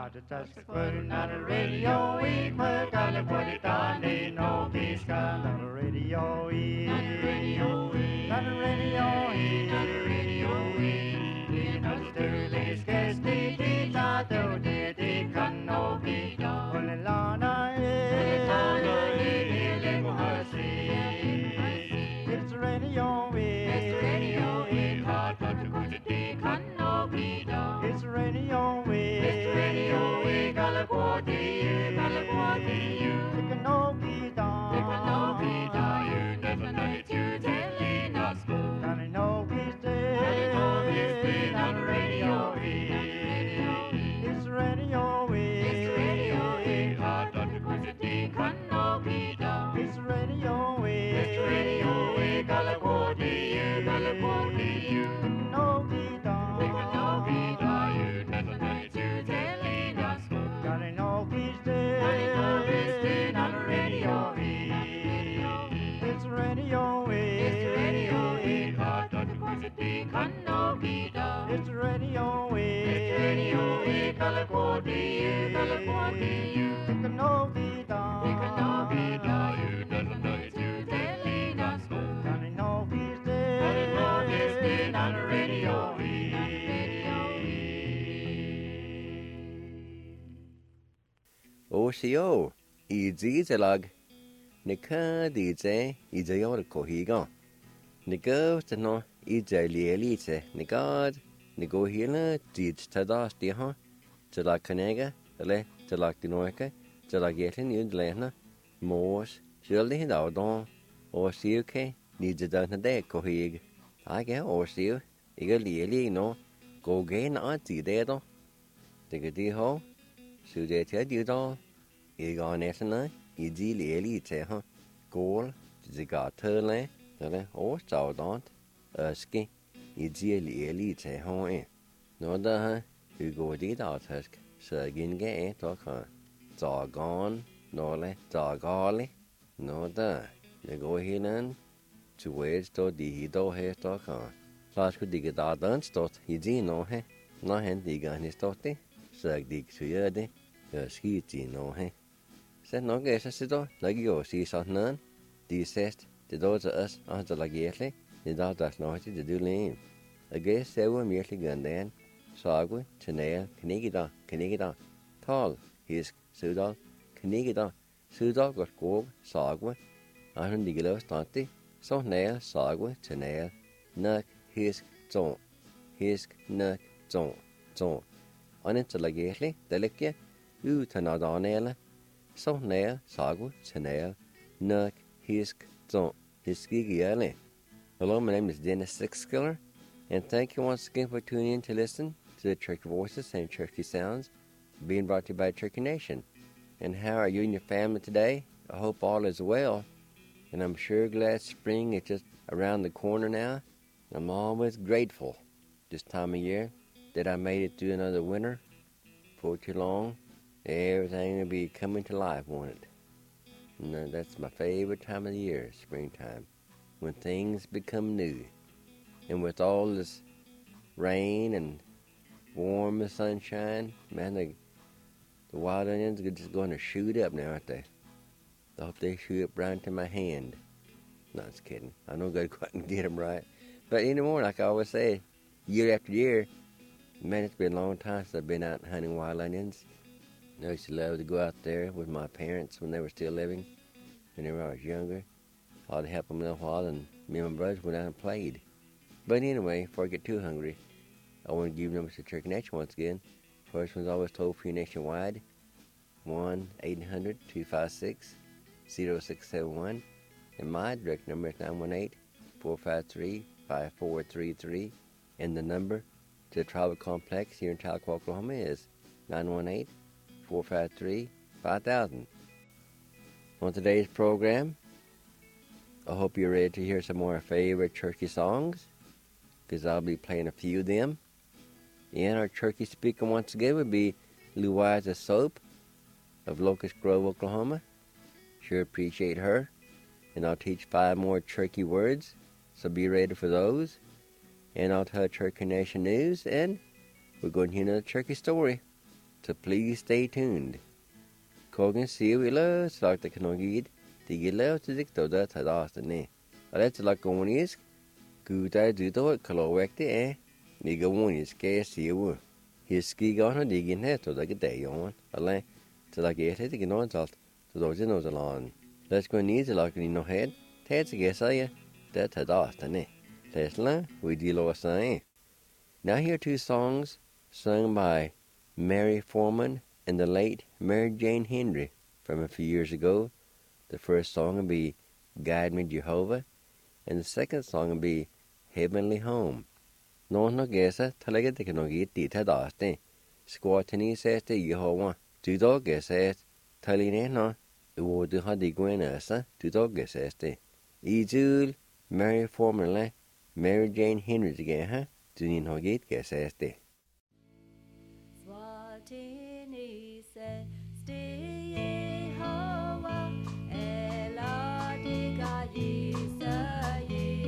Just putting on the radio, we put gotta put it on, they no peace got on the radio, on the radio, on the radio, on the radio, you know the Sterling's guest, they thought they can no be done. Well, the Lana, it's the radio, it's the radio, hard but the good they can no be done. It's the radio, it's the radio, Galaguadi, Galaguadi, they can no be done. They can no be done. You never know it, you telling us good. Gonna know he's dead. Gonna know he's dead on the radio. It's the radio, it's the radio, hard but the good they can no be done. It's the radio, it's the radio, Galaguadi, Galaguadi, you can no be done. They can no be done. You never know it, you telling us good. Gonna know he's dead. Gonna know he's dead on the radio. It's the radio, it's the radio, hard but the good they can no be done. It's the radio, it's the radio, Galaguadi, Galaguadi, you can no be done. They can no be done. You never know it, you telling us good. Gonna know he's dead. Gonna know he's dead on the radio. OCO, Idzilag, Nika DJ, Idiot Cohiga. Nika, the no, Idzalielite, Nigard, Nigo Hila, Did Tadas, Diha, Tala Canega, Le, Talak Dinoica, Talagetin, Udlena, Moors, Shirley, Dowdon, OCUK, needs a down a day, Cohig. I get OCU, Igalieli, no, go gain auntie dedo. Dig a deho. Så det er det da, jeg går næsten i de lille til her, gård, det går tølle, eller årstavdant, øske, i de lille til her. Når der her, vi går dit aftask, så gengav et og kan dagen, nåle, dagale, når der, det går hinanden, til at stå de hitter her og kan. Så skulle de ikke da stått i de nå her, når han de han stått det. Så de ikke gjør det, skidt i nå her. Så nok er så da, lager jo sige sådan noget. De sæst, det dog til os, og han så lager egentlig, det der der snart det du lige. Og gæs ser vi virkelig gerne den, så vi til nære, knækker, tal, hisk, sødal, sødal godt gå, så vi, og han ligger løs stændig, så nære, så vi til nære, nok, hisk, nok, zon. Og den til lagerlig, der ligger uden at danele, så nær, sagu, til nær, nok, hisk, zon, hiskigierlig. Hello, my name is Dennis Sixskiller, and thank you once again for tuning in to listen to the Turkey Voices and Turkey Sounds being brought to you by Turkey Nation. And how are you and your family today? I hope all is well, and I'm sure glad spring is just around the corner now. I'm always grateful this time of year that I made it through another winter. For too long, everything will be coming to life, won't it? And that's my favorite time of the year, springtime, when things become new. And with all this rain and warm sunshine, man, the wild onions are just going to shoot up now, aren't they? I hope they shoot up right into my hand. No, just kidding. I know I've got to go out and get them right. But anymore, like I always say, year after year, man, it's been a long time since I've been out hunting wild onions. I used to love to go out there with my parents when they were still living, whenever I was younger. I'd help them a little while, and me and my brothers went out and played. But anyway, before I get too hungry, I want to give numbers to Turkey Nation once again. First one's always toll-free nationwide, 1-800-256-0671. And my direct number is 918-453-5433. And the number to the Tribal Complex here in Tahlequah, Oklahoma is 918-453-5000. On today's program, I hope you're ready to hear some more favorite turkey songs, because I'll be playing a few of them. And our turkey speaker once again would be Louisa Soap of Locust Grove, Oklahoma. Sure appreciate her. And I'll teach 5 more turkey words, so be ready for those. And I'll tell Turkey Nation news, and we're going to hear another turkey story. so please stay tuned. Kogan see we love slag the Kanogid, the love to dicto that had asked the name. A letter like one is good I do the color the air. Nigga one is scarce see you. His ski on a digging head to the day on, a lay till I get it again on salt to those in the lawn. Let's go need the lock in no head, Ted's a guess I that had asked the name. Let's learn we deal with saying. Now here are 2 songs sung by Mary Foreman and the late Mary Jane Henry from a few years ago. The first song will be Guide Me Jehovah, and the second song will be Heavenly Home. No guessa talaga de no get dit had aste. Squatini says to Jehovah, do dog says Taline no, wo do had the guenasa, do dog says te. Izul Mary Foreman Mary Jane Henry again, huh? Do you know get says te. Swatini says stay Jehovah, ela diga Isa ye.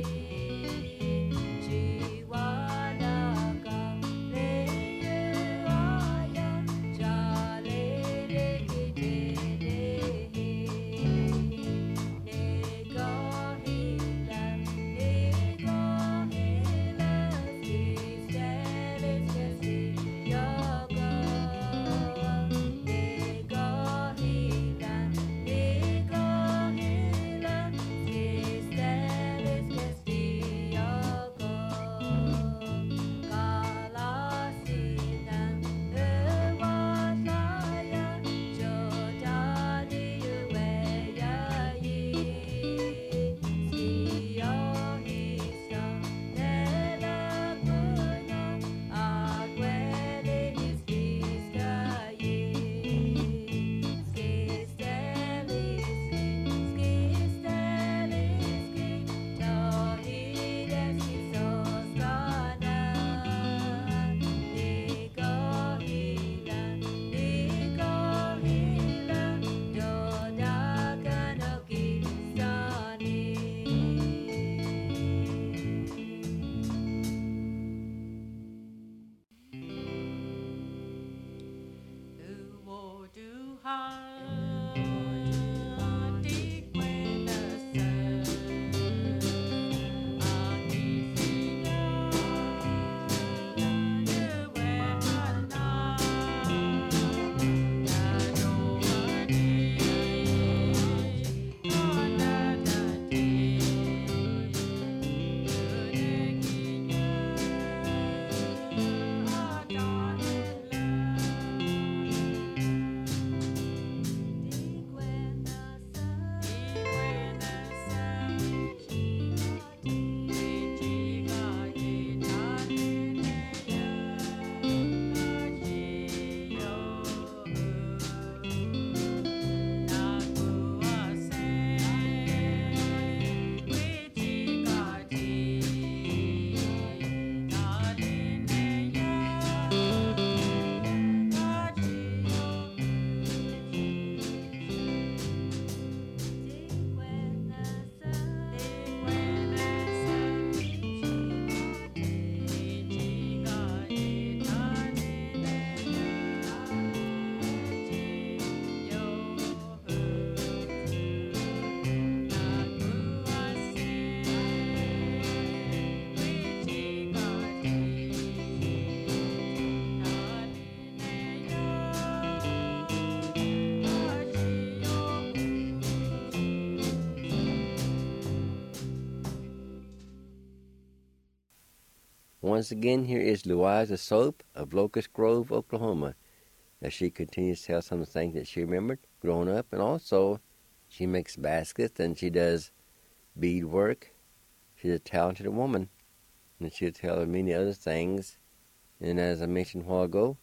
Once again, here is Louisa Soap of Locust Grove, Oklahoma, as she continues to tell some of the things that she remembered growing up, and also she makes baskets and she does beadwork. She's a talented woman, and she'll tell many other things. And as I mentioned a while ago,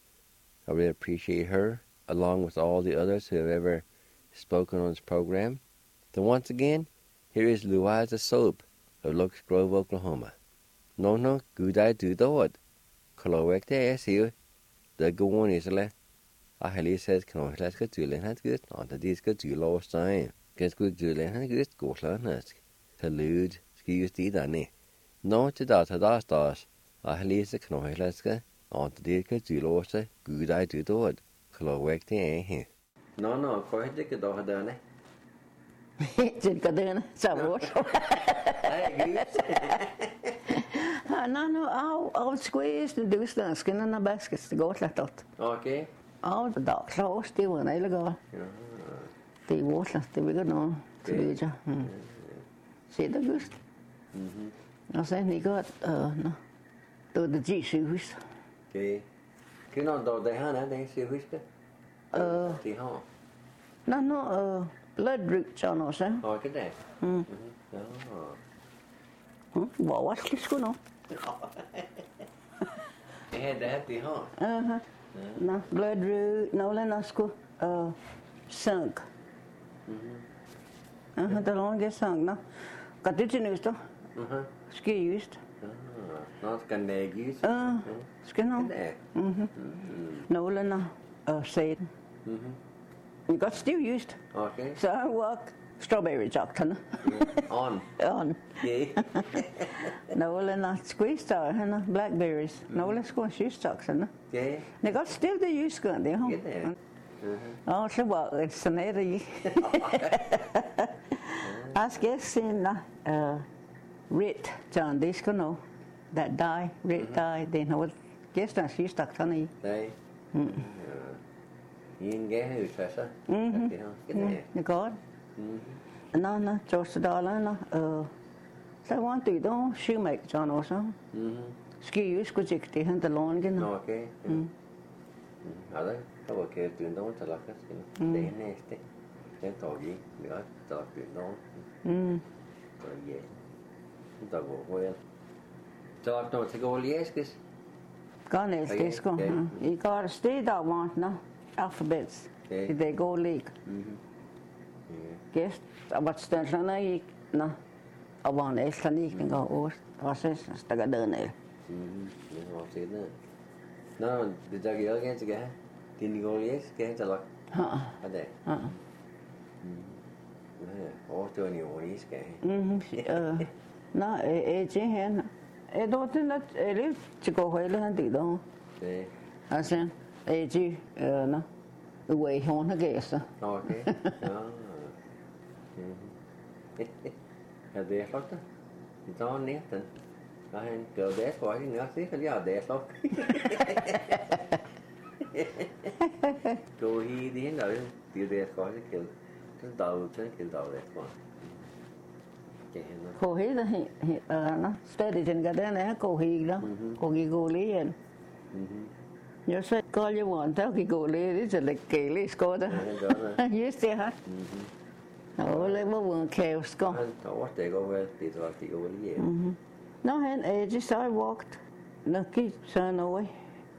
I really appreciate her, along with all the others who have ever spoken on this program. So once again, here is Louisa Soap of Locust Grove, Oklahoma. No, good I do the what? Colorwek the ass here. The go on is le. I highly says, can I let's get to learn good? On the disc to lost time. Get good to learn good, go learn us. To lewd, excuse the done. No to that, I highly says, can I let's get. Og det kan du låse, Gud er du dård. Klogvæk det her. Nå, hvor er det ikke dog derne? Det gør det, så vores. Nej, Gud. No, I'll squeeze the deuce and skin in the baskets to go like that. Okay. All the dog close, they were nail go. Det water, det vil godt noget til det, ja. Se det just. Og så ni godt, nå. Det er det sygehus. Okay. Kender du det her, det sygehusket? Det har. Nå, blood root, sådan noget, så. Okay, det. Ja. Hvor var det sgu nu? Det her, det har. Nå, blood root, nogle af sgu, sunk. Det er langt sang, nå. Gør det til nøster? Skal just. Nå, skal nægges. Skal nå. Nogle af sæden. Vi godt stiv just. Okay. Så jeg walk strawberry jogterne. On. Okay. Nogle af squeeze der, henne, blackberries. Nogle af sgu systokserne. Okay. Det er godt stiv det just gør det, hva? Det Og så var det sådan et i. Jeg skal se en red John, det skal nå. That die, red die, det er noget gæster systokserne i. Nej. I en gave ud af sig. Det er godt. Nå, $2, så var det da, shoemaker John også. Skal jo skulle tjekke det, han der lången. Okay. Ja, der var kæft dyrt nogen til lakker. Det er næste. Den tog i. Vi har taget dyrt nogen. Så ja. Der går vel. Så er der til gå læskes. Godt næste, det skal. I går et sted, der var nå, alfabets. Det går læg. Gæst, og var stønserne gik, nå. Og var en ældre nikning og ost. Og så stakker det ned. Det var set ned. Nå, det der gør jeg til gære. Det er går læs, gære til lak. Ja. Og det. Overstående i overlæs, gære. Nå, det her. Jeg tror, det er lidt til at gå hele han det der. Det. Altså, det nå. Ude i hånden har gæster. Okay. Ja, det er flot da. Det tager ned den. Der er en gør det for ikke nok sikkert ja, det er flot. Gå i det hen der. Det er for ikke kæld. Det er dag til kæld dag det for. Gå hele nå. Stadig den der er gå hele. Gå gå lige igen. Jeg så går jeg rundt og gå lige det så lidt gale skot. Just det her. Og det var en kaos gå. Han tog det går vel. Det var det går lige. Nå han just I walked. Nå gik så noget.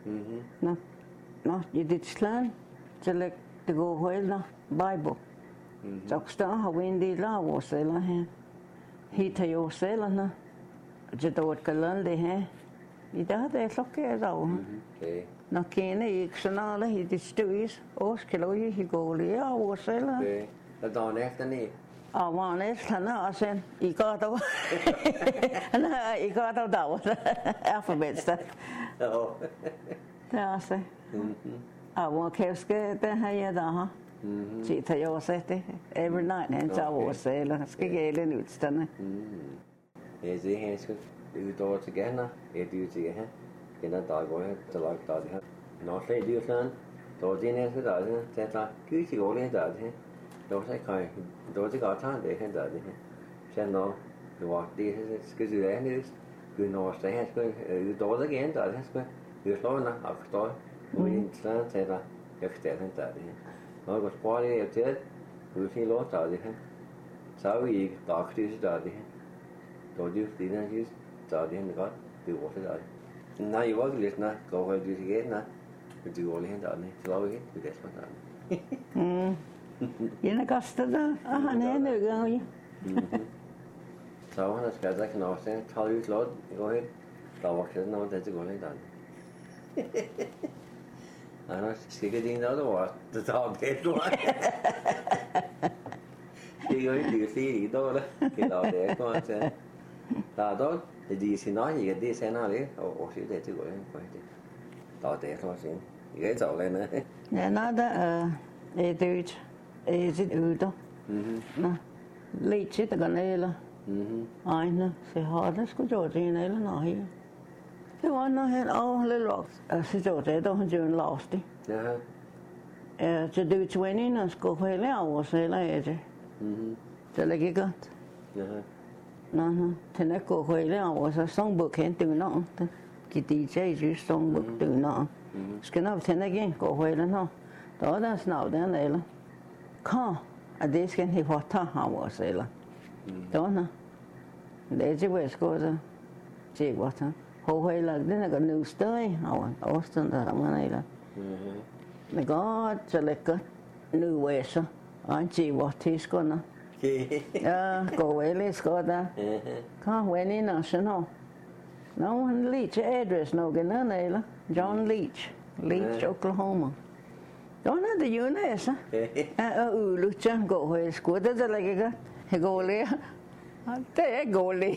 Nå i det slan så læg det går hele Bible. Så står har vi en del af vores eller her. Hit har jo cellerne. Så der var et galant det her. I dag det er klokken dag. Okay. Når kende ikke så noget i det støys. Og skal du ikke gå lige af vores celler. Okay. Og dagen efter ned. Og var næsten han og sen i går der. Nej, i går der var er for venstre. Ja. Det er også. Og hvor kæske det her jeg der har. Så tager jeg også det. Every night han tager vores celler. Skal gælde en udstande. Ja, det her skal ud over til gerne. Er det ud til her. Kender der går her til lagt der her. Når slet det sådan. Då det næste der det. Så der kyk til går lige der det. Då så kan då det godt tage det her der det. Så når det var det skal du have nyt. Du når så her skal ud over igen der det skal. Det slår når og forstår. Og en sådan så der jeg forstår den der det. Når går spor det efter. Du får lov der det her. Så er vi ikke dagligt der det her. Då det er det just der det her godt. Det var så der. Nej, jeg var ikke lidt nej. Går højt ud igen nej. Men det går lige hen der nej. Så var vi ikke det der der. En af der. Og han er nødvendig. Så var han skal der kan også tage ud lort. Det går hen. Der var sådan noget der til går lige der. Nej, nu skal det ikke noget der. Det tager det du. Det går ikke det sige i dag der. Det der det er godt så. Der er dog det de siger nej, det er senere det og så det til går hen på det. tỏ tế thôi xin ghế dầu lên nữa Nè nó đó tụi dịch đó nè lấy chết cái này là ai nè sẽ họ đó có chỗ gì này là nói cái quan nó hết lấy lọt sẽ chỗ thế đâu không chịu lost đi cho đứa chơi này nó có phải là sẽ là gì cho lấy cái nó thế này có phải là sẽ xong bước hiện từ nó cái DJ chỉ xong bước từ nó cái nào thế này cái có phải là nó đó là nào đó này là không ở đây cái này hoạt thà họ sẽ là đó nè để chỉ về có đó chỉ hoạt thà họ phải là đây là cái news story họ Austin là cái này là mình có cho lấy cái new ways anh chỉ hoạt thì có nó có về lấy có đó không về này nó sẽ nó Leach address nó cái này là John Leach Oklahoma đó là the US lúc chân go hồi school đó là cái go le thế go le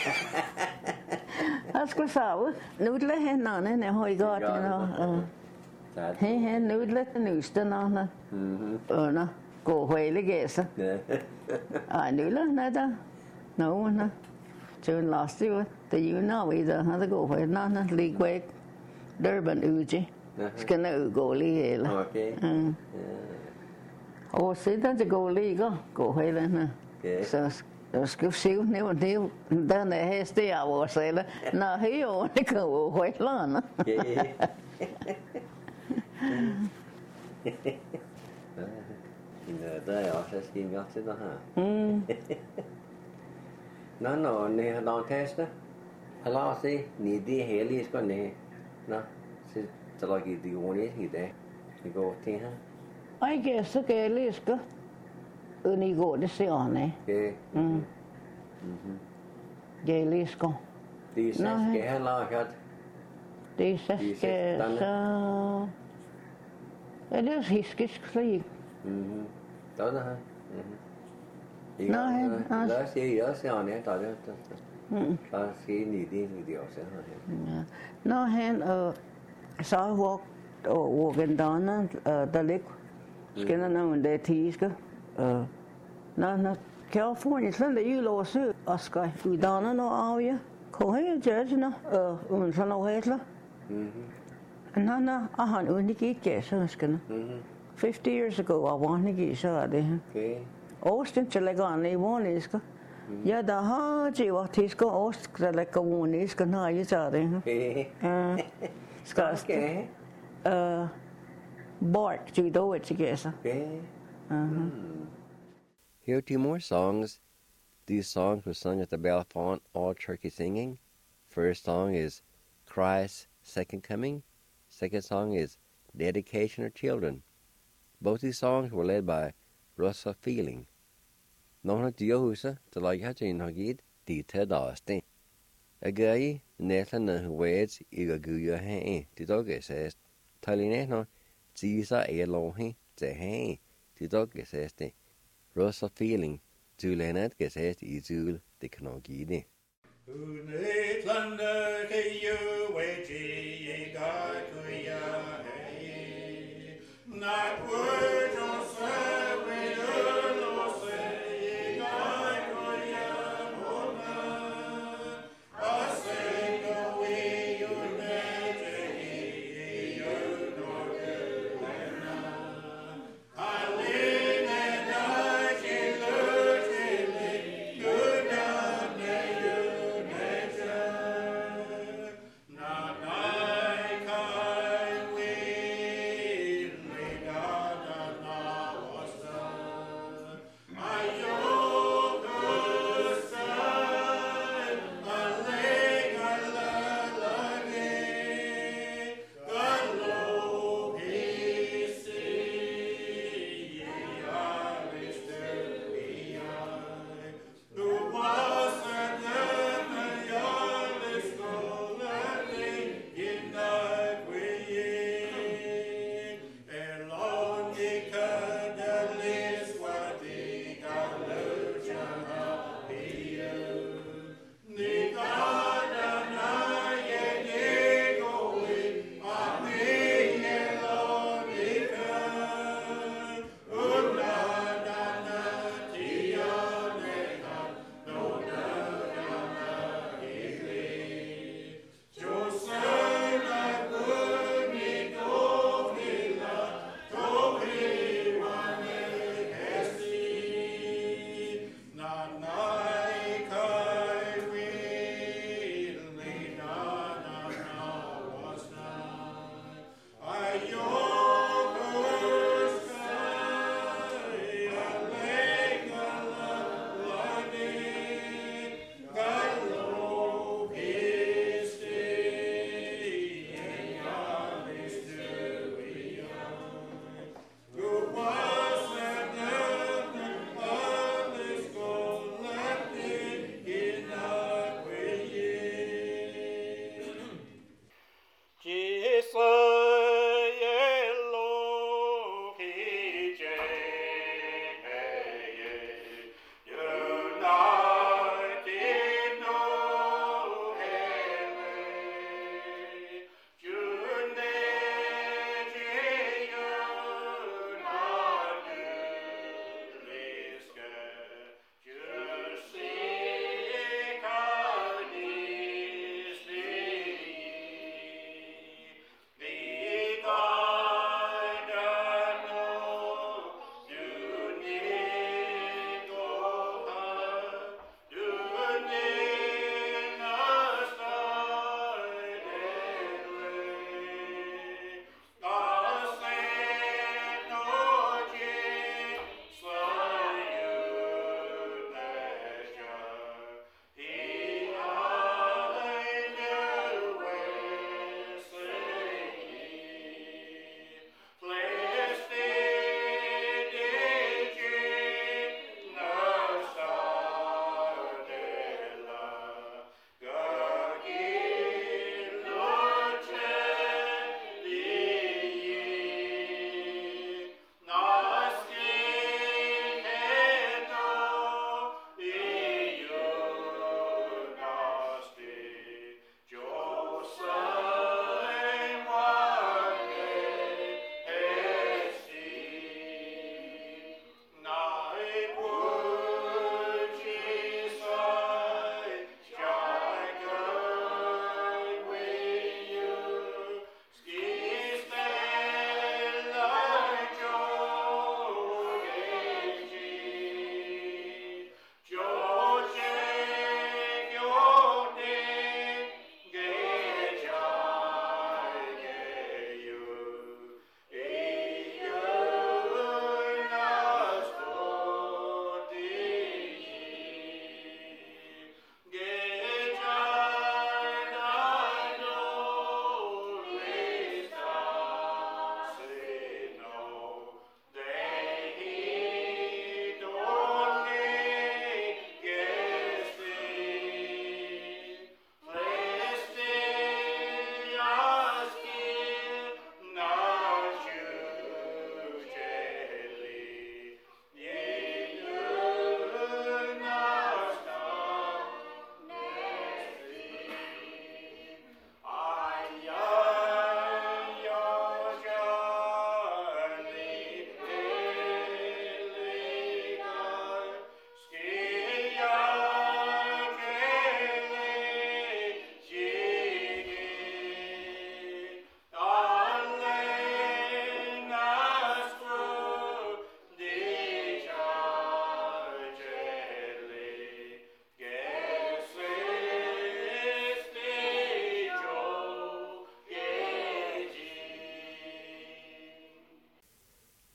school sao nút le hết nó này hồi go nó he nút le nút nó nó go hồi le cái sao nút le nó đó nó nó June last year the bây giờ nó go hồi nó League Durban Uji cái này go le là okay sẽ đóจะ go đi go hay lên nè cái xíu nếu đó này hết thì sẽ là nó hiểu cái go hay lên đây ở sẽ xin góp sẽ đó ha nó nè đòn test đó hello si ni đi hệ lý có nè nó sẽ cho lại cái điều này thì đấy thì go thì ha I guess cái list có uni go để xem này cái list có đi sẽ cái hello hết đi sẽ cái sao cái đó cái gì đó đó ha đó sẽ này tại đó sẽ ni đi điều sẽ ha nó hen sidewalk walking down the lake cái nó để thì cái nó California là để yêu sự Oscar u down nó ao ya có hay chứ nó sao nó hết là nó han unik cái sao cái 50 years ago I wanted to get sao đấy Austin chỉ là cái này muốn is cái ya da ha chỉว่าที่ก็ Austin là cái muốn is cái này như sao đấy okay Bart judo it together. Here are two more songs. These songs were sung at the Bellefonte All Turkey Singing. First song is Christ's Second Coming. Second song is Dedication of Children. Both these songs were led by Russell Feeling. Nó Diohusa to like hatching Hagid, Dita Dasti. A guy, Nathan and Wades, Igaguya Hay, the dog says, Talinetno. Tisa Elohi, Zehe, the dog says the Russell Feeling, Julianet says the Izul, the Knogidi. Not words or serve with no say, God, I say the way you now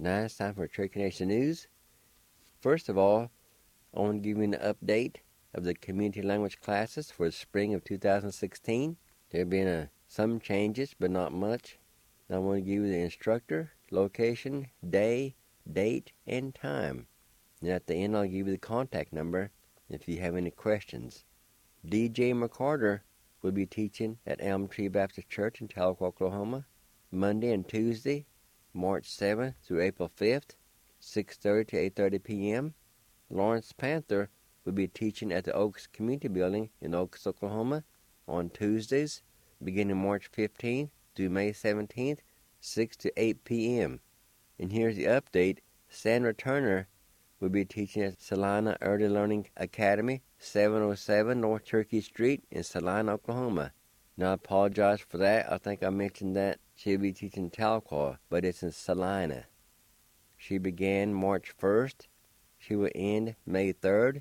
Now it's time for Cherokee Nation News. First of all, I want to give you an update of the community language classes for the spring of 2016. There have been some changes, but not much. I want to give you the instructor, location, day, date, and time. And at the end, I'll give you the contact number if you have any questions. DJ McCarter will be teaching at Elm Tree Baptist Church in Tahlequah, Oklahoma, Monday and Tuesday, March 7th through April 5th, 6:30 to 8:30 p.m. Lawrence Panther will be teaching at the Oaks Community Building in Oaks, Oklahoma, on Tuesdays, beginning March 15th through May 17th, 6 to 8 p.m. And here's the update. Sandra Turner will be teaching at Salina Early Learning Academy, 707 North Turkey Street in Salina, Oklahoma. Now, I apologize for that. I think I mentioned that she'll be teaching Tahlequah, but it's in Salina. She began March 1st. She will end May 3rd,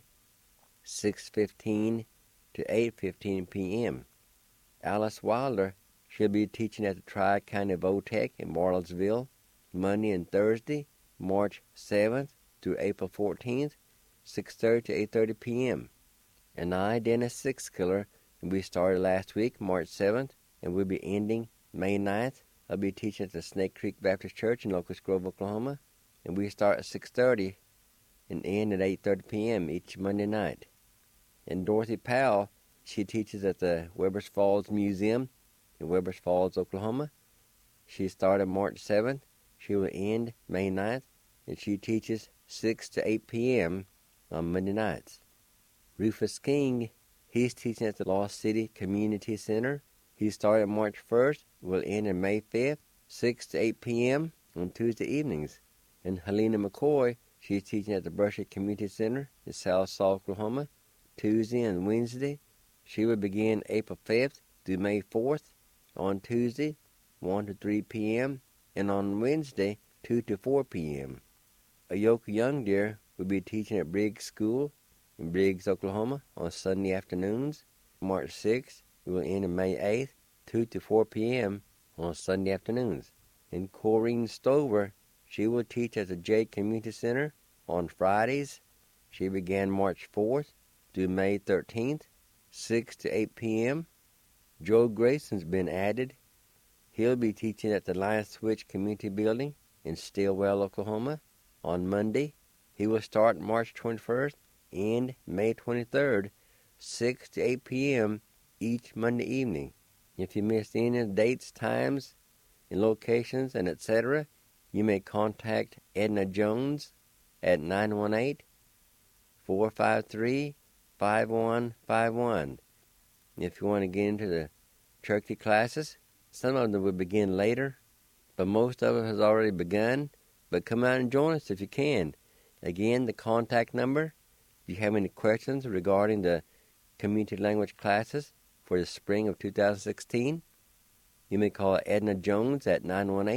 6:15 to 8:15 p.m. Alice Wilder, she'll be teaching at the Tri-County Votech in Marlesville, Monday and Thursday, March 7th through April 14th, 6:30 to 8:30 p.m. And I, Dennis Sixkiller, we started last week, March 7th, and we'll be ending May 9th. I'll be teaching at the Snake Creek Baptist Church in Locust Grove, Oklahoma, and we start at 6:30 and end at 8:30 p.m. each Monday night. And Dorothy Powell, she teaches at the Webbers Falls Museum in Webbers Falls, Oklahoma. She started March 7th. She will end May 9th, and she teaches 6 to 8 p.m. on Monday nights. Rufus King, he's teaching at the Lost City Community Center. He started March 1st, will end on May 5th, 6 to 8 p.m. on Tuesday evenings. And Helena McCoy, she's teaching at the Brushy Community Center in South Saw, Oklahoma, Tuesday and Wednesday. She will begin April 5th through May 4th on Tuesday, 1 to 3 p.m., and on Wednesday, 2 to 4 p.m. Ayoka Youngdeer will be teaching at Briggs School in Briggs, Oklahoma on Sunday afternoons. March 6th, we will end on May 8th, 2 to 4 p.m. on Sunday afternoons. And Corrine Stover, she will teach at the J Community Center on Fridays. She began March 4th through May 13th, 6 to 8 p.m. Joe Grayson's been added. He'll be teaching at the Lion Switch Community Building in Stillwell, Oklahoma on Monday. He will start March 21st and May 23rd, 6 to 8 p.m. each Monday evening. If you missed any of the dates, times, and locations, and etc., you may contact Edna Jones at 918-453-5151. If you want to get into the Cherokee classes, some of them will begin later, but most of it has already begun. But come out and join us if you can. Again, the contact number, if you have any questions regarding the community language classes for the spring of 2016, you may call Edna Jones at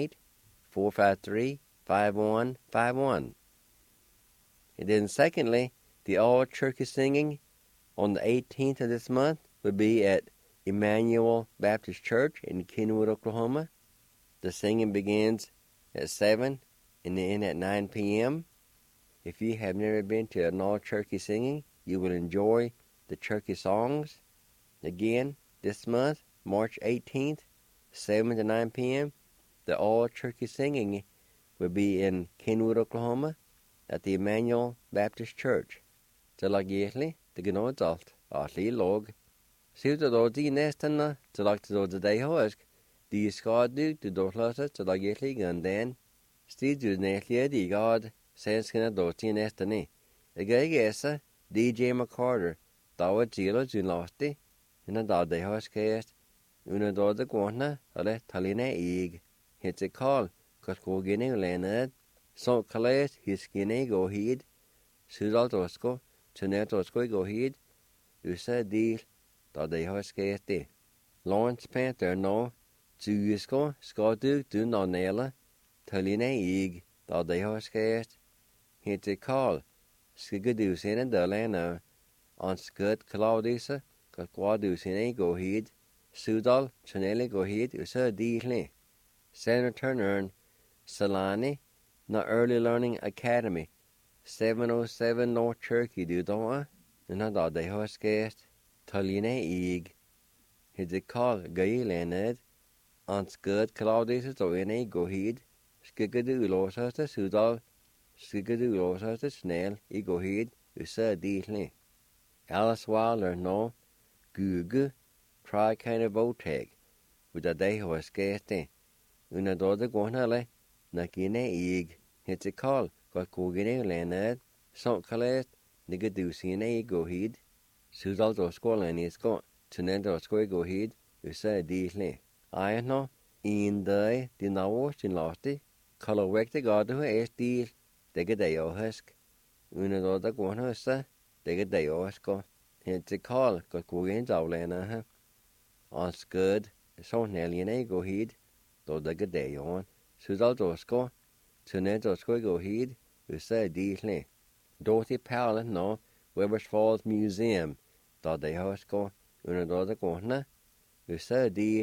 918-453-5151. And then secondly, the All Cherokee Singing on the 18th of this month will be at Emmanuel Baptist Church in Kenwood, Oklahoma. The singing begins at 7 and end at 9 p.m. If you have never been to an All Cherokee Singing, you will enjoy the Cherokee songs. Again, this month, March 18th, 7 to 9 p.m., the All Cherokee Singing will be in Kenwood, Oklahoma, at the Emmanuel Baptist Church. Til agétli, det gnådalt, atli log. Siuta dodi nestana, til agta dodi deihoask, di skadu du dortlasa til agétli gandan, stidu netlia di god, senskana doti nestani. Agagesa, DJ McCarter, dawa zilo zunlasti, ina da deihoaskast, una doda guana, ale talina ig. Hit's a call, kasko gine ulenad, so kalaes his gine go heed, sudal dosko, tunet dosko go heed, usa deal, da deihoaskasti. Lawrence Panther no, zuisko, skadu du no nela, talina ig, da deihoaskast. Hit's a call, skigadu sina dalana, on scud Claudisa, kakwadu sina go heed, sudal, tunele go heed, usa deal. Senator Turner, Salani, na Early Learning Academy, 707 North Cherokee Dúdóa, na dá dé hoscéist, talína ig, hid a call gaí lenad, an scud Claudius do ina gohid, skigadu losasta sudal, skigadu losasta snail I gohid, usa dílni. Alice Waller no, gugu, try kind of voteg, with a day hoscéiste, una doda guanale, na gine ig, hid a call, got cogine lenad, sont calest, nigadusina gohid, sudal do scolanisko, tunel do sco gohid, usa dílni. I no, in day, the nawash in lofty, color wek the god who is deal, de gadeo husk, una doda guanhusa, de gadeo husko, hit a call, got cogine dowlena, on scud, so nellian gohid, do the gadeo, sudal dosco, tunel do sco gohid, usa dílni. Dorothy Powell no, Weber's Falls Museum, do de husko, una doda guanna, usa deal.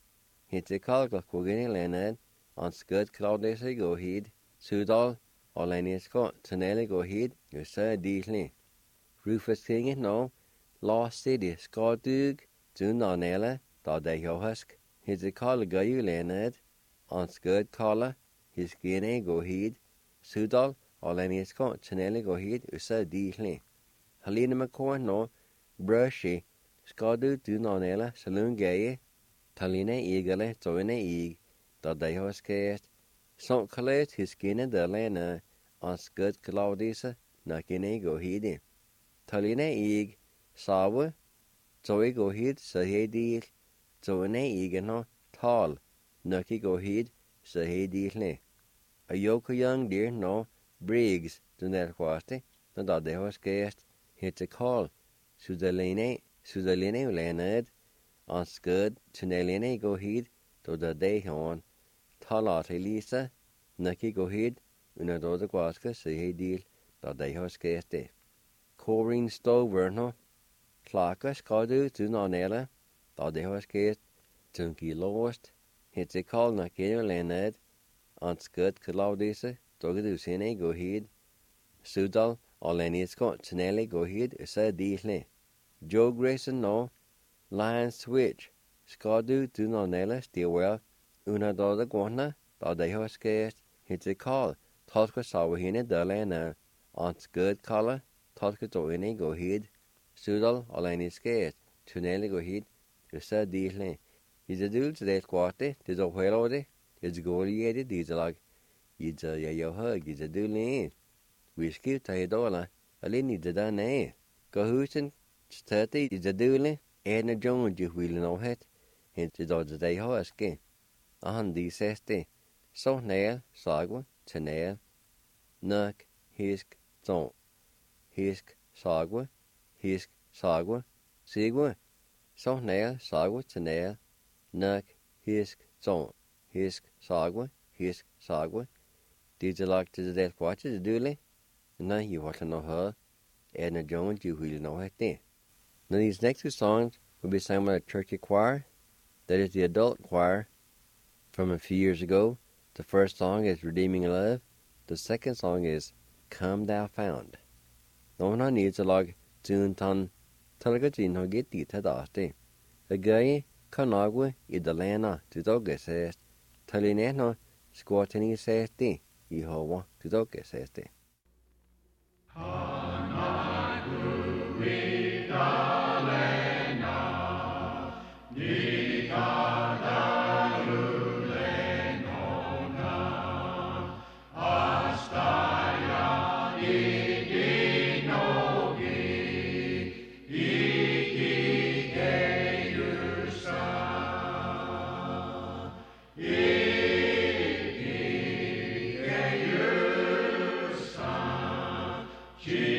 Hit a call got cogine lenad, on scud Claudius gohid, sudal, Oleniusco, tunel gohid, usa dílni. Rufus King no, Lost City, Scodug, Dunonella, da de husk, hit a call gayu lenad, on scud collar, his gine gohid, sudal, Oleniusco, tunel gohid, usa dílni. Helena McCoy no, Brushy, Scodug, Dunonella, Saloon Gaye, Talina igale, toina ig, da de hoscéist, sont calest his gine de lena, on scud Claudisa, na gine gohidi. Talina ig, sawa, toi gohid, sa he deal, toina ig no, tall, nuki gohid, sa he dealne. A yoke young deer no, Briggs, dunet quasti, na da de hoscéist, hit a call, sudaline lenad, on scud, tunelina gohid, do da de hon, talate lisa, nuki gohid, una do da guasca, sa he deal, da de hoscéiste. Corrine Stover no, claca scadu dunonella, da de hoscéist, tunki lost, hit a call na kino lenad, on scud Claudisa, dogadu sine gohid, sudal, Oleniusco, tunele gohid, usa dílne. Joe Grayson no, Lion Switch, Scadu dunonella stiwell, una doda guana, da de hoscéist, hit a call, tosca sawahina delena, on scud collar, tosca doine gohid, sudal, Oleniuscéist, tunele gohid, usa dílne. Is a dul to that quarter, tis a whelode, is a goliated dieselag, is a yayo hug, is a dulne. We skip to a dollar, a linny to done eh. Gohusen, 30 is a dule, and a Jones you will know it, and to do the day hoske. On the seste, so nail, sagwa, to nail, nuck, hisk, don't. Hisk, sagwa, sigwa, so nail, sagwa, to nail, nuck, hisk, don't. Hisk, sagwa. Did you like to the death watch the dule? No, you want to know her, and a Jones you will know it then. Now these next two songs will be sung by a churchy choir, that is the adult choir, from a few years ago. The first song is Redeeming Love. The second song is Come Thou Found. No one needs a log tune ton talagajin ho get the tadaste. A guy canagua idalena to dogge says talineno squatini says the Yehovah to dogge says the. She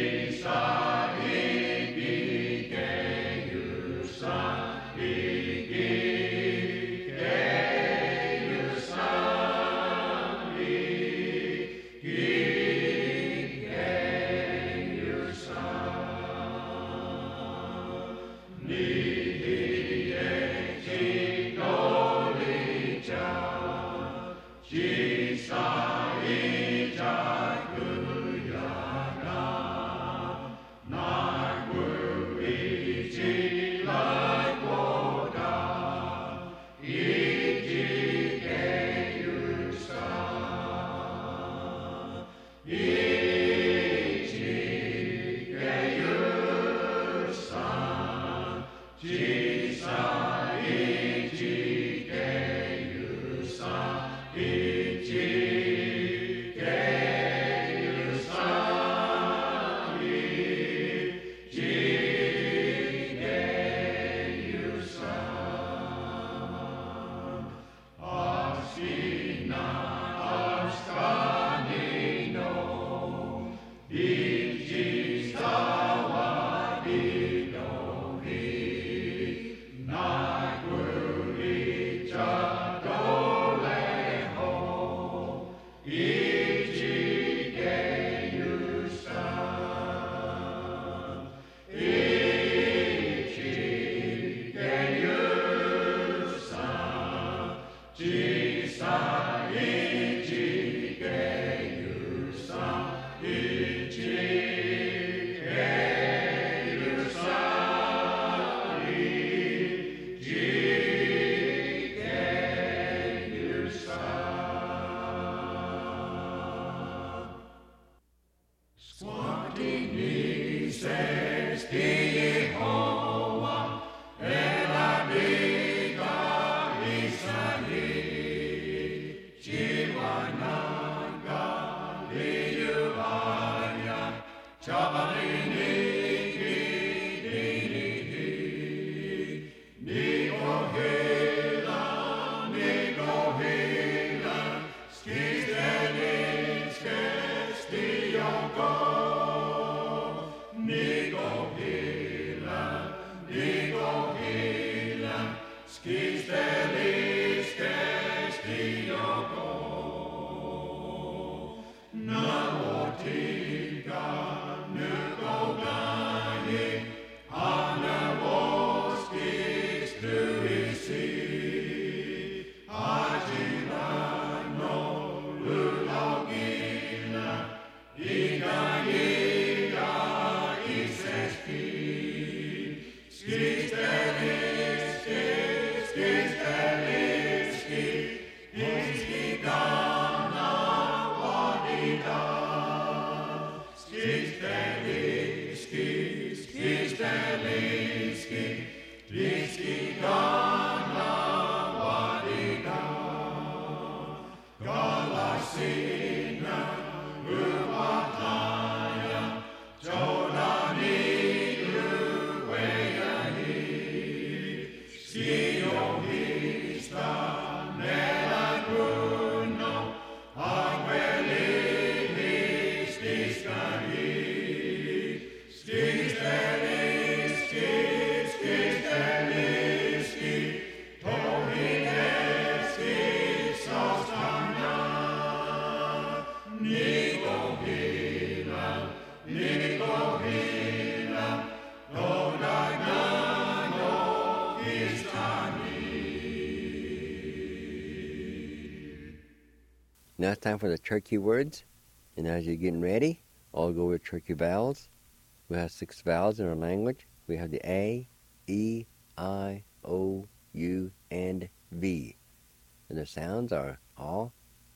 Now it's time for the Cherokee words. And as you're getting ready, I'll go with Cherokee vowels. We have 6 vowels in our language. We have the A, E, I, O, U, and V. And the sounds are A,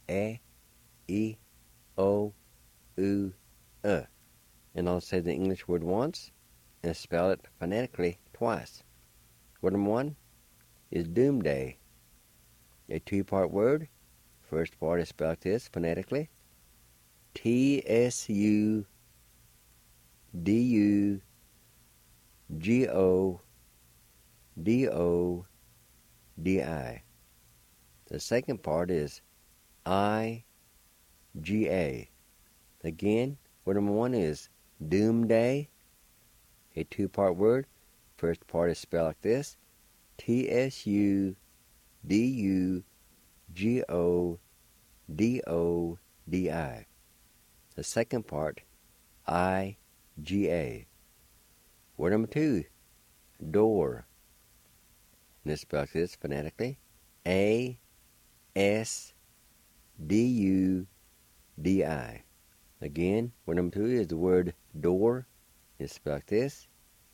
E, O, U, And I'll say the English word once and spell it phonetically twice. Word number 1 is doomsday. A 2-part word. First part is spelled like this phonetically. T-S-U-D-U-G-O-D-O-D-I. The second part is I-G-A. Again, word number 1 is doomsday. A 2-part word. First part is spelled like this. T-S-U-D-U-G-O-D-O-D-I. The second part, I-G-A. Word number 2, door. And it's spelled like this phonetically. A-S-D-U-D-I. Again, word number 2 is the word door. It's spelled like this.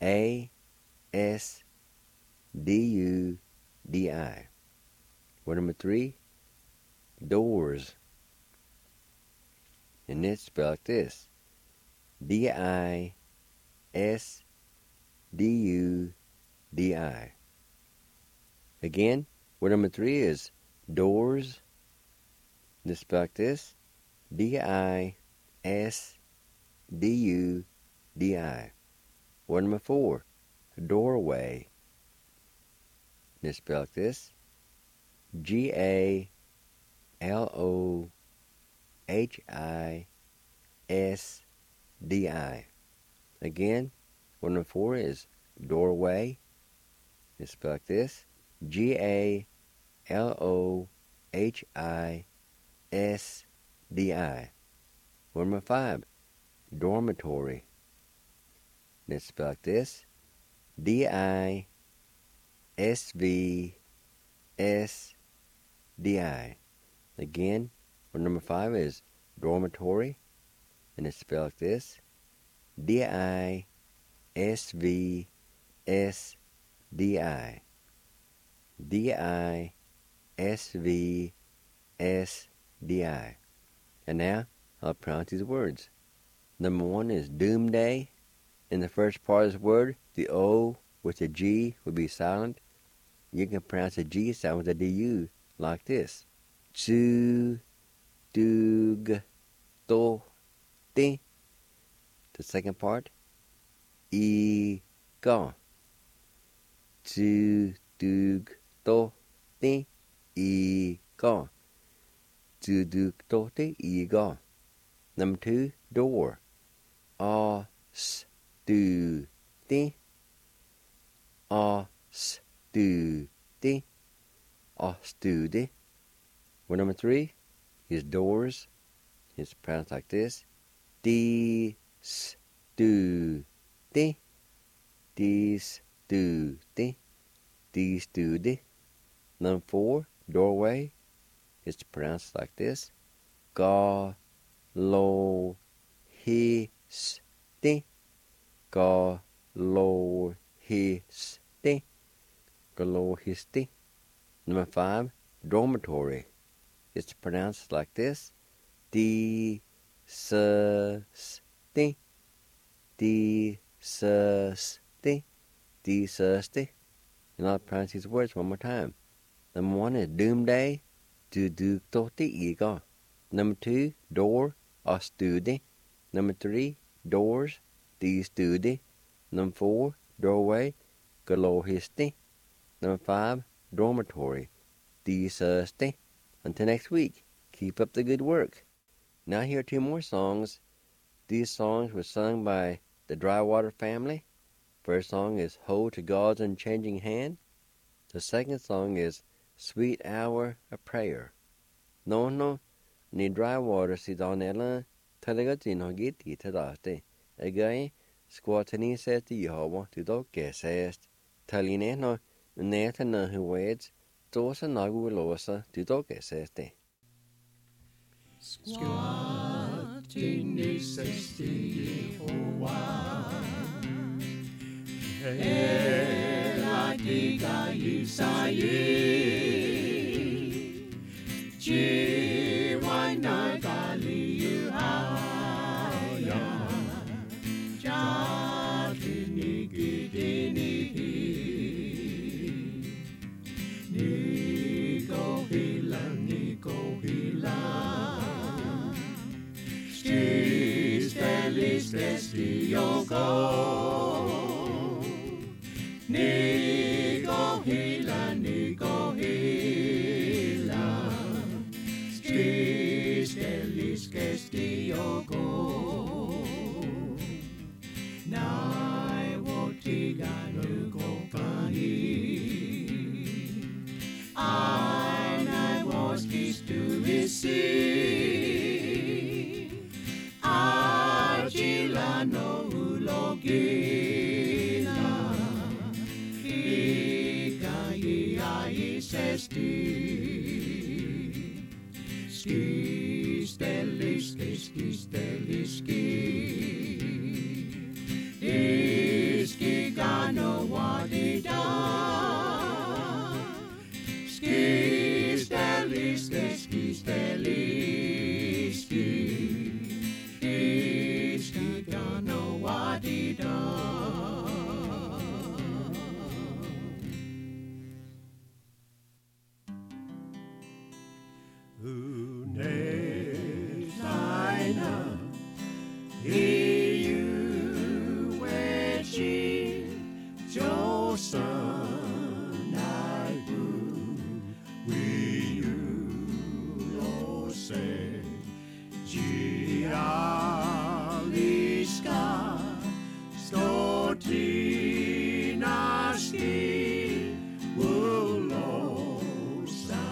A-S-D-U-D-I. Word number 3, doors. And it's spelled like this. D-I-S-D-U-D-I. Again, word number 3 is doors. And it's spelled like this. D-I-S-D-U-D-I. Word number 4, doorway. And it's spelled like this. G-A-L-O-H-I-S-D-I. Again, word number 4 is doorway. It's spelled like this. G-A-L-O-H-I-S-D-I. L-O-H-I-S-D-I. Word number 5, dormitory. Let's spell like this. D-I-S-V-S-D-I. Again, word number 5 is dormitory, and it's spelled like this. D-I-S-V-S-D-I. D-I-S-V-S-D-I. And now, I'll pronounce these words. Number 1 is doomsday. In the first part of this word, the O with the G would be silent. You can pronounce the G sound with the D-U like this. Chu, dug, to, ti. The second part, I, ga. Chu, dug, to, ti, I, ga. Chu, dug, to, ti, I, ga. Number 2, door. A, s, do, ti. A, s, do, ti. A, stu, ti. Word number 3 is doors. It's pronounced like this. D, s, do, ti. D, s, do, ti. D, stu, ti. Number 4, doorway. It's pronounced like this. Ga, lo, hi, s, ti. Ga, lo, hi, s, ti. Ga, lo, hi, s, ti. Number 5, dormitory. It's pronounced like this. D, s, s, ti. D, s, s, ti. D, s, s, ti. And I'll pronounce these words one more time. Number 1 is doomsday. Du, du, to, ti, I, ga. Number 2, door. A, stu, ti. Number 3, doors. D, stu, ti. Number 4, doorway. Ga, lo, hi, s, ti. Number 5, dormitory. D, s, s, ti. Until next week, keep up the good work. Now here are 2 more songs. These songs were sung by the Drywater family. First song is Hold to God's Unchanging Hand. The second song is Sweet Hour of Prayer. No, ni Drywater si donella, telegatin hogiti tadaste. Again, squatani says to Yehovah to do gesest. Taline no, neta na huweds, dosa nagulosa to do geseste. Squatting says to Yehovah, Eladiga Yisayi, Jiwana Gali Yuhaya, Jatini Gidini, Nigo Hila, Stelis Yogo, Nigo Hila, Stelis Yogo, Nai Wotiga Nugo Pani, I was kissed to receive. Agila no ulogila, Ika Yai Sesti, Steliski, Iski Gano Wadida. Steliski, Iski Gano Wadida. Unezaina, Iu Wechi, Josan, Aibu, Wiu Lose, Gialiska, Stotinaski, Wulosa.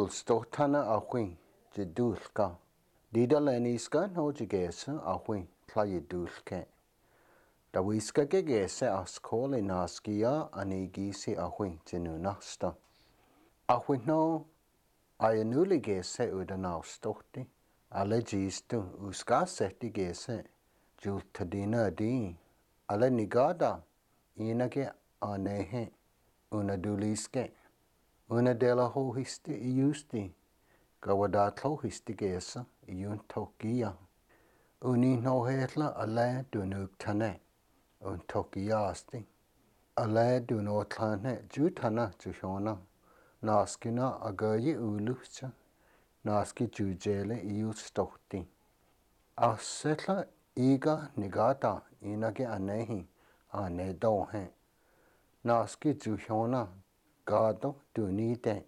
Dul stohtana ahwin je dulka. Dida leniska no jigesa ahwin tlaye dulke. Da wiska gegese askole naskia anigisi ahwin jenunasta. Ahwin no ayanuli gese udanau stohti. Ale jistu uskaseti gese. Jultadina di. Ale nigada inage anehe unaduliske. Una dela ho histi iusti. Gawadatlo histi gesa iun tokia. Uni no hetla ale dunuk tane. Un tokiasti. Ale dunotlane jutana jushona. Naskina agayi ulucha. Naski jujele iustohti. Asetla iga nigata inage anehi ane dohe. Naski jushona gado dunite.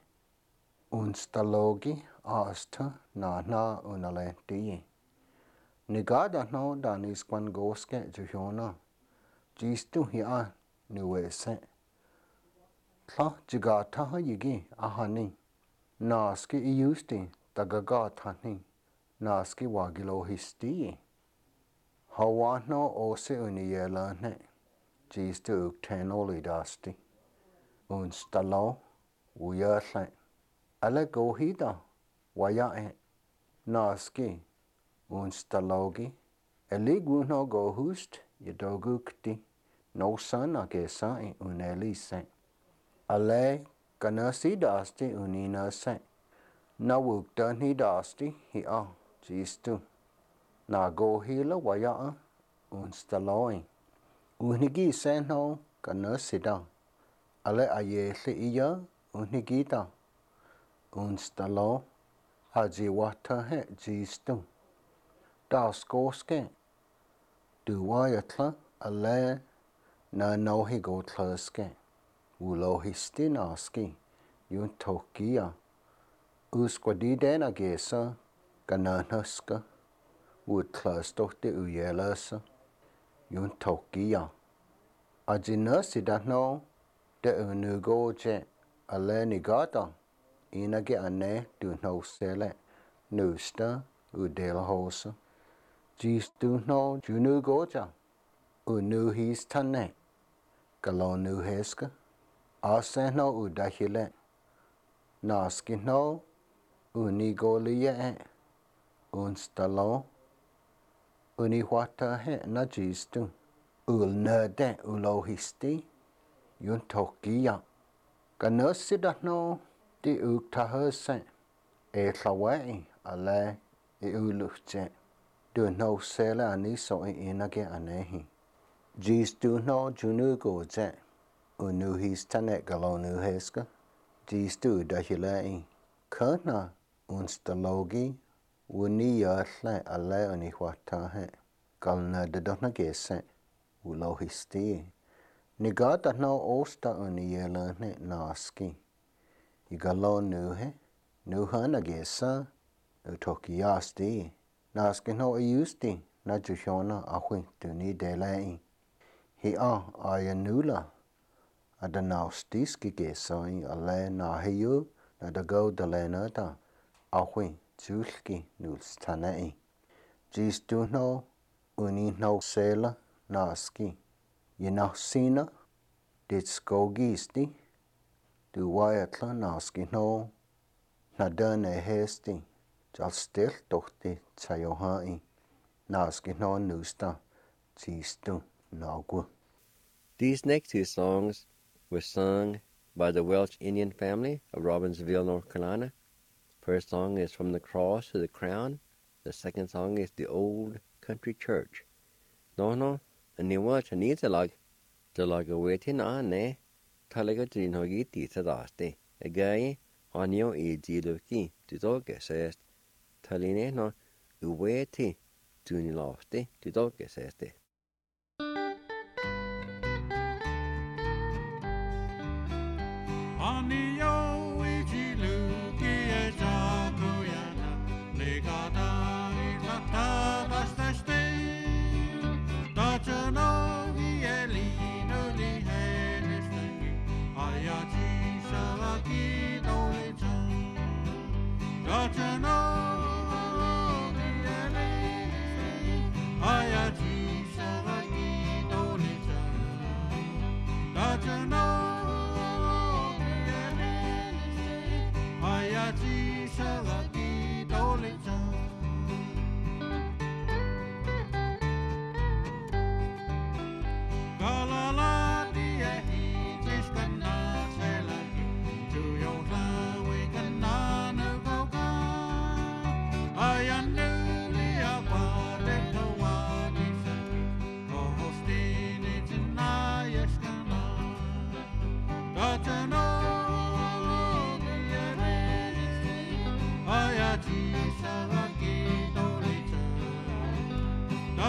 Unstalogi asta na unalenti. Nigada no danis kwan goske jushona. Jistu hiya nuwese. Tla jigata ha yigi ahani. Naski iusti tagagatani. Naski wagilo histi. Hawano ose uniyelane. Jistu uktenoli dasti. Unstalo uyerle. Ale gohida wayae. Naski unstalogi. Eliguno gohust yadogukti. No sana gesai unelise. Ale kanasi dasti uninase. Na wukdani dasti hiya jistu. Na gohila wayaa unstaloi. Unigi seno kanasida. Ale ayele iya unigida. Unstalo ajiwata he jistu. Das goske. Duwayatla ale na nohi gotlaske. Ulohisti naski. Yun tokia. Usquadidena gesa. Gananaska. Utlastohti uyelasa. Yun tokia. Ajinasida no. De unugoje. Ale nigata. Inage ane du no sele. Nusta udelhosa. Jistu no junugoja. Unuhis tane. Galonuheska. Ase no udahile. Naski no unigolie. Unstalo. Uniwata he na jistu. Ulnede ulohisti. Yun tokia. Ganasida no di uktahase. E tlawai ale e uluche. Du no sele aniso inage anehi. Jistu no junugoje. Unuhis tane galonuheska. Jistu dahilei. Kana unstalogi. Uniyarle ale uniwatahe. Galna dedona gese. Ulohisti. Nigata no osta uniyelane naski. Igalon nuhe. Nuhana gesa. Utokiasti. Naski no iusti. Na jushona ahwi tuni delei. Hiya ayanula. Adanaustiski gesai ale nahiyu. Nadago dalenata. Ahwi julki nulstanei. Jistu no uni no sela naski. Yinasina ditskogisti. Duwayatla naski no. Nadane hesti. Jalstil tohti tayohai. Naski no nusta. Jistu nagu. These next two songs were sung by the Welsh Indian family of Robbinsville, North Carolina. First song is From the Cross to the Crown. The second song is The Old Country Church. Dono, aniwa chanitalag, talagawetin ane, talagadrinhogiti tadaste. Again, anio ejiluki, tudogesest. Taline no, uweti, tuniloste, tudogeseste. Anio ijiluki e jakuyana, legata ilata dasteste. Dachano hielino li helestegi, ayaji savaki dolecha.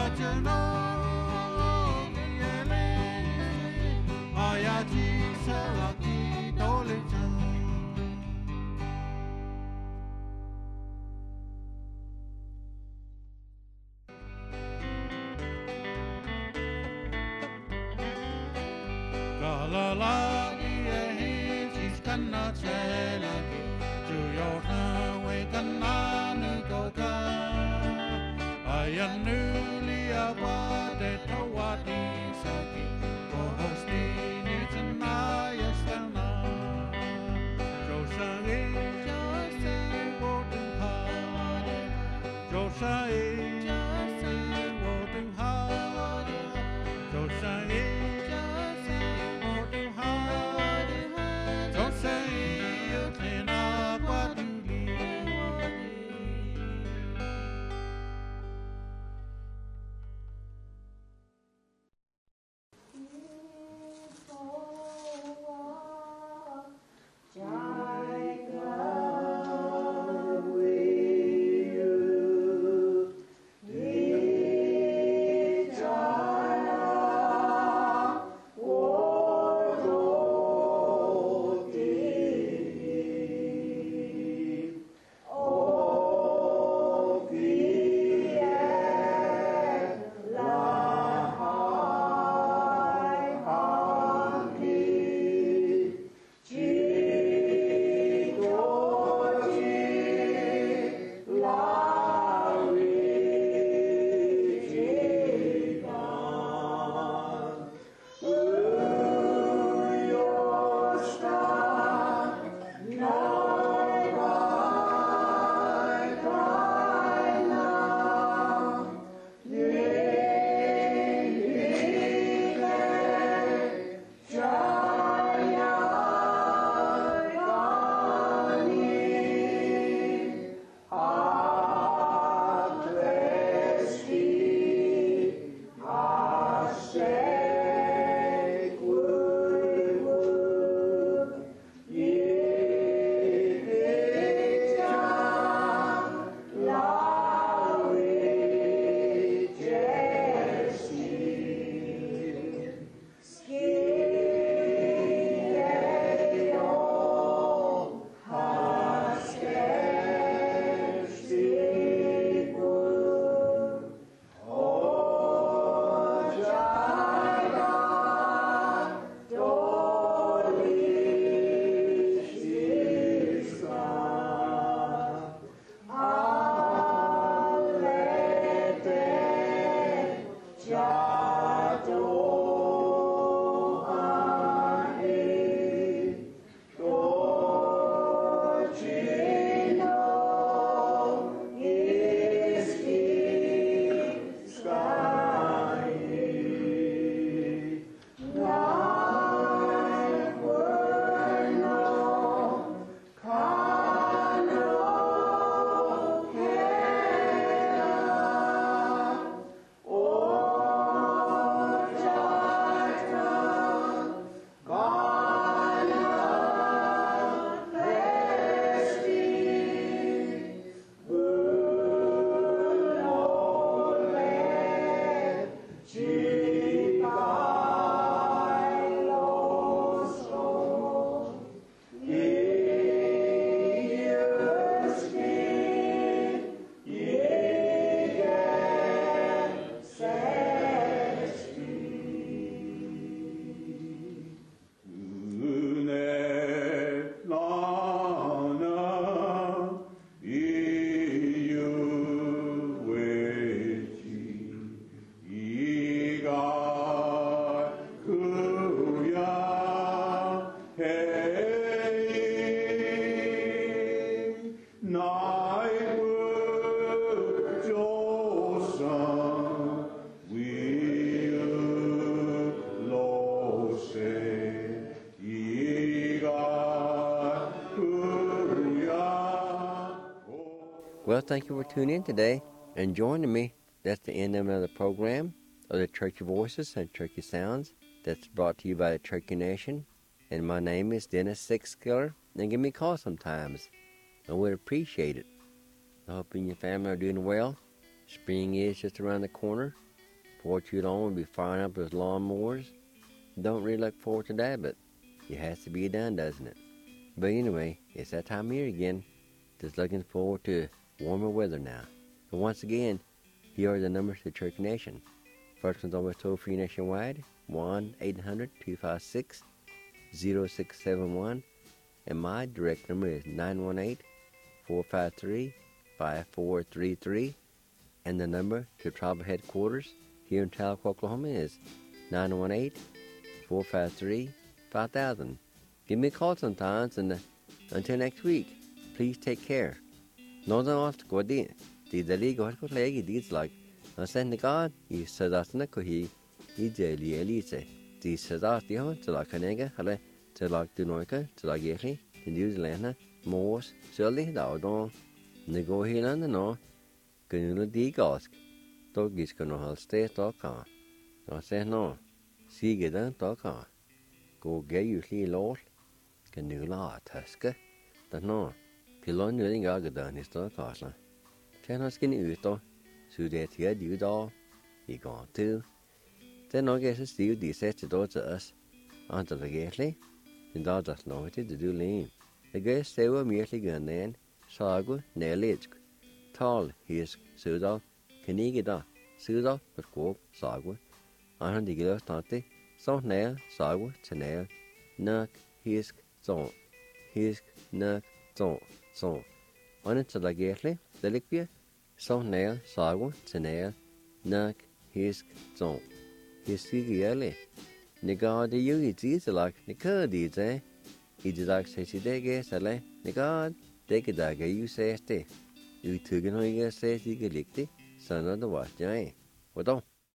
Well, thank you for tuning in today and joining me. That's the end of another program of the Turkey Voices and Turkey Sounds that's brought to you by the Turkey Nation. And my name is Dennis Sixskiller. And give me a call sometimes. I would appreciate it. I hope you and your family are doing well. Spring is just around the corner. For too long we'll be firing up those lawnmowers. Don't really look forward to that, but it has to be done, doesn't it? But anyway, it's that time of year again. Just looking forward to warmer weather now. But once again, here are the numbers to Church Nation. First one's always toll-free nationwide, 1-800-256-0671. And my direct number is 918-453-5433. And the number to tribal headquarters here in Tahlequah, Oklahoma is 918-453-5000. Give me a call sometimes, and until next week, please take care. Northern Oscar, the league of Legi deeds like I send the God, you said that's not he daily elite. The says that's the home to like Canega, to like Dunoika, to like Yeti, to New Zealand, Morse, Shirley, Dowdon, Nego here and the no, Canula de Gosk, Doggies can no stay talk on. I said no, see get on talk on. Go get you see Lord, Canula, Tusker, the no, Pilon living Agadan is talk castle. Ten us skinny uto. Så det her de da I går til. Den nok er så stiv de sætter dog til os. Andre der gætlig. Den der der slår til det du lægen. Det gør stæver virkelig gørnæren. Sago nærlætsk. Tal hisk sødal. Kan ikke da. Sødal på skåb sago. Andre de gælder starte. Så nær sago til nær. Nok hisk så. Hisk nok så. Andre til der gætlig. Det ligger så nær sago til nær, nok hisk så. Hisk ikke gælde. Nikker det jo I tid til lagt, nikker det til. I det lagt sig til det gæs, eller nikker det kan der jo sætte. I tykker når I gør sætte ikke ligge, så når det var jeg. Hvad da?